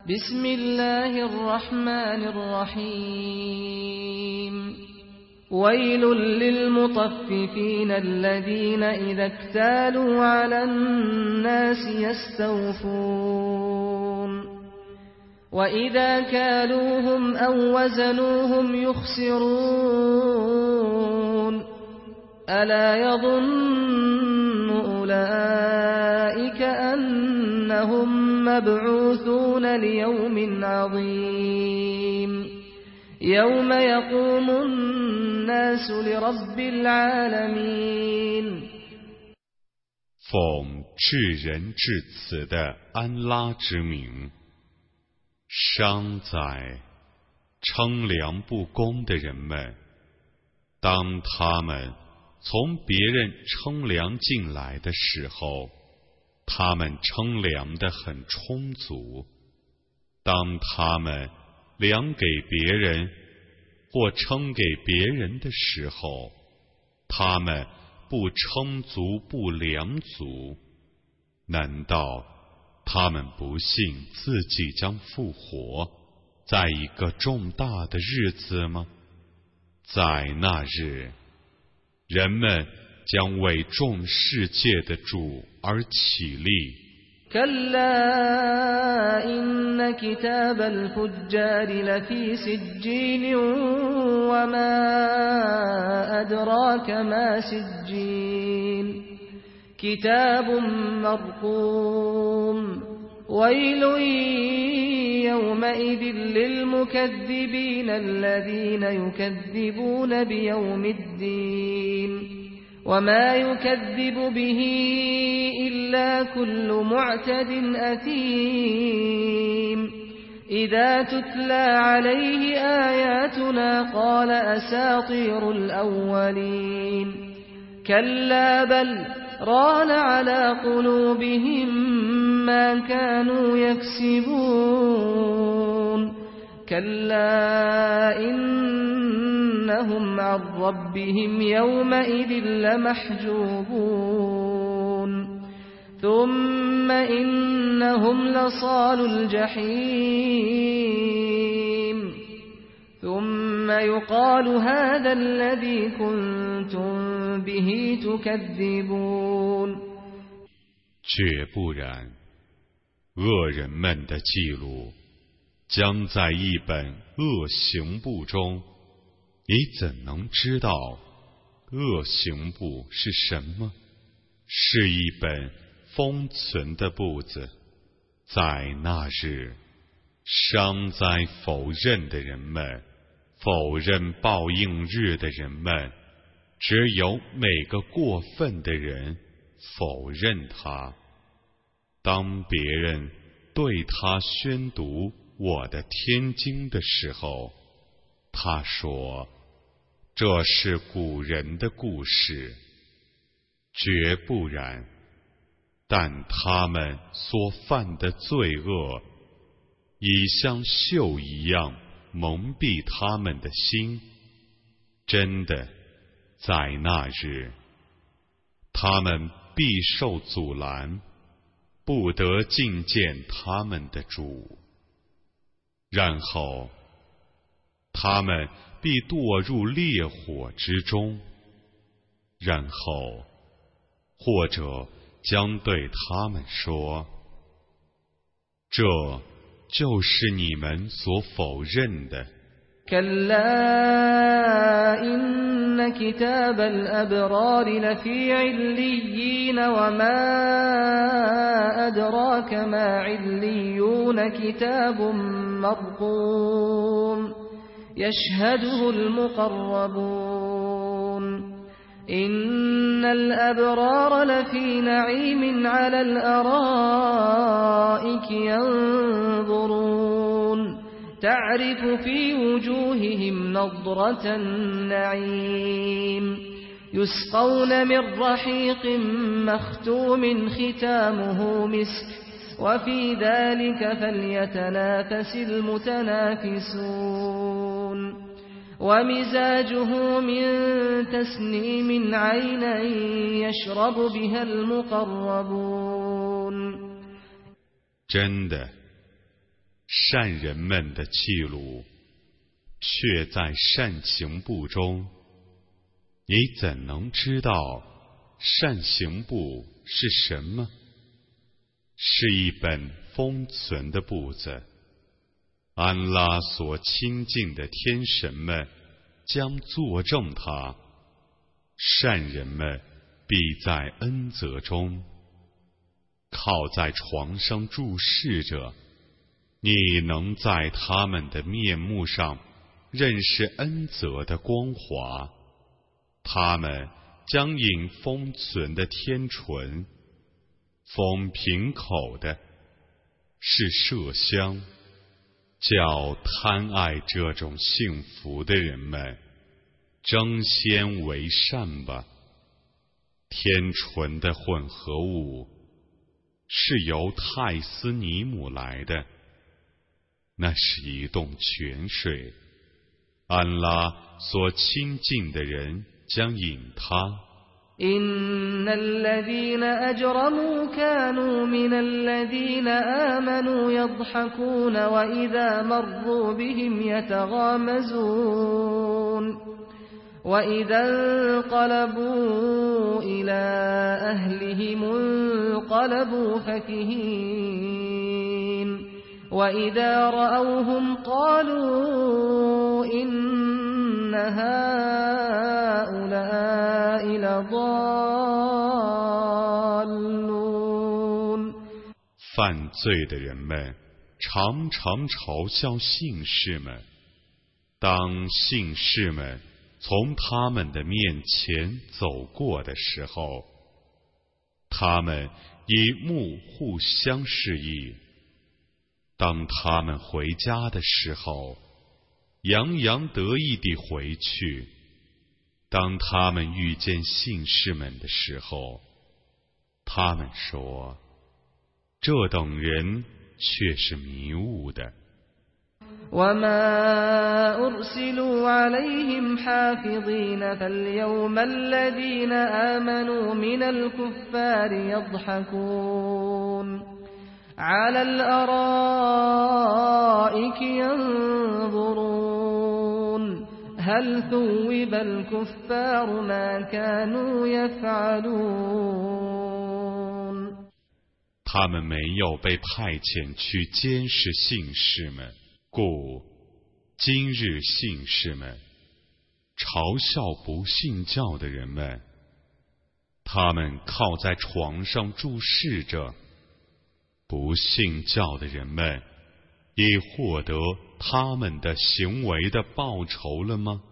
بسم الله الرحمن الرحيم ويل للمطففين الذين إذا اكتالوا على الناس يستوفون وإذا كالوهم أو وزنوهم يخسرون ألا يظن أولئك أنهم مبعوثون ليوم عظيم يوم يقوم الناس لرب العالمين 奉至仁至慈的安拉之名，伤在称量不公的人们，当他们从别人称量进来的时候，他们称量得很充足；当他们量给别人或称给别人的时候，他们不称足不量足。难道他们不信自己将复活在一个重大的日子吗？在那日，人们将为众世界的主而起立。 كلا إن كتاب الفجار لفي سجين وما أدراك ما سجين كتاب مرقوم ويل يومئذ للمكذبين الذين يكذبون بيوم الدين وما يكذب به إلا كل معتد أثيم إذا تتلى عليه آياتنا قال أساطير الأولين كلا بل ران على قلوبهم ما كانوا يكسبون كلا إنهم عن ربهم يومئذ لمحجوبون ثم إنهم لصالو الجحيم ثم يقال هذا الذي كنتم به تكذبون 绝不然，恶人们的记录将在一本恶行簿中，你怎能知道恶行簿是什么？是一本封存的簿子。在那日，伤灾否认的人们，否认报应日的人们，只有每个过分的人否认他。当别人对他宣读我的天经的时候，他说这是古人的故事。绝不然，但他们所犯的罪恶已像锈一样蒙蔽他们的心。真的，在那日，他们必受阻拦，不得觐见他们的主。然后他们必堕入烈火之中，然后或者将对他们说，这就是你们所否认的。 كلا إن كتاب الأبرار لفي عليين وما أدراك ما عليون كتاب مرقوم يشهده المقربون إن الأبرار لفي نعيم على الأرائك ينظرون تعرف في وجوههم نضرة النعيم يسقون من رحيق مختوم ختامه مسك وفي ذلك فليتنافس المتنافسون ومزاجه من تسنيم عينا يشرب بها المقربون 真的， 善人们的记录却在善行簿中，你怎能知道善行簿是什么？是一本封存的簿子，安拉所亲近的天神们将作证它，善人们必在恩泽中。靠在床上注视着，你能在他们的面目上认识恩泽的光华。他们将饮封存的天纯，封瓶口的是麝香，叫贪爱这种幸福的人们争先为善吧。天纯的混合物是由泰斯尼姆来的，那是一洞泉水，安拉所亲近的人将饮它。 إن الذين أجرموا كانوا من الذين آمنوا يضحكون وإذا مروا بهم يتغامزون وإذا انقلبوا إلى أهلهم انقلبوا فكهين وإذا رأوهم قالوا إن هؤلاء لضالون 犯罪的人们常常嘲笑信士们，当信士们从他们的面前走过的时候，他们以目互相示意；当他们回家的时候，洋洋得意地回去；当他们遇见信士们的时候，他们说：这等人却是迷雾的。 وما أرسلوا عليهم حافظين فاليوم الذين آمنوا من الكفار يضحكون على الأرائك ينظرون هل ثوب الكفار ما كانوا يفعلون 他们没有被派遣去监视信士们，故今日信士们嘲笑不信教的人们，他们靠在床上注视着，不信教的人们已获得他们的行为的报酬了吗？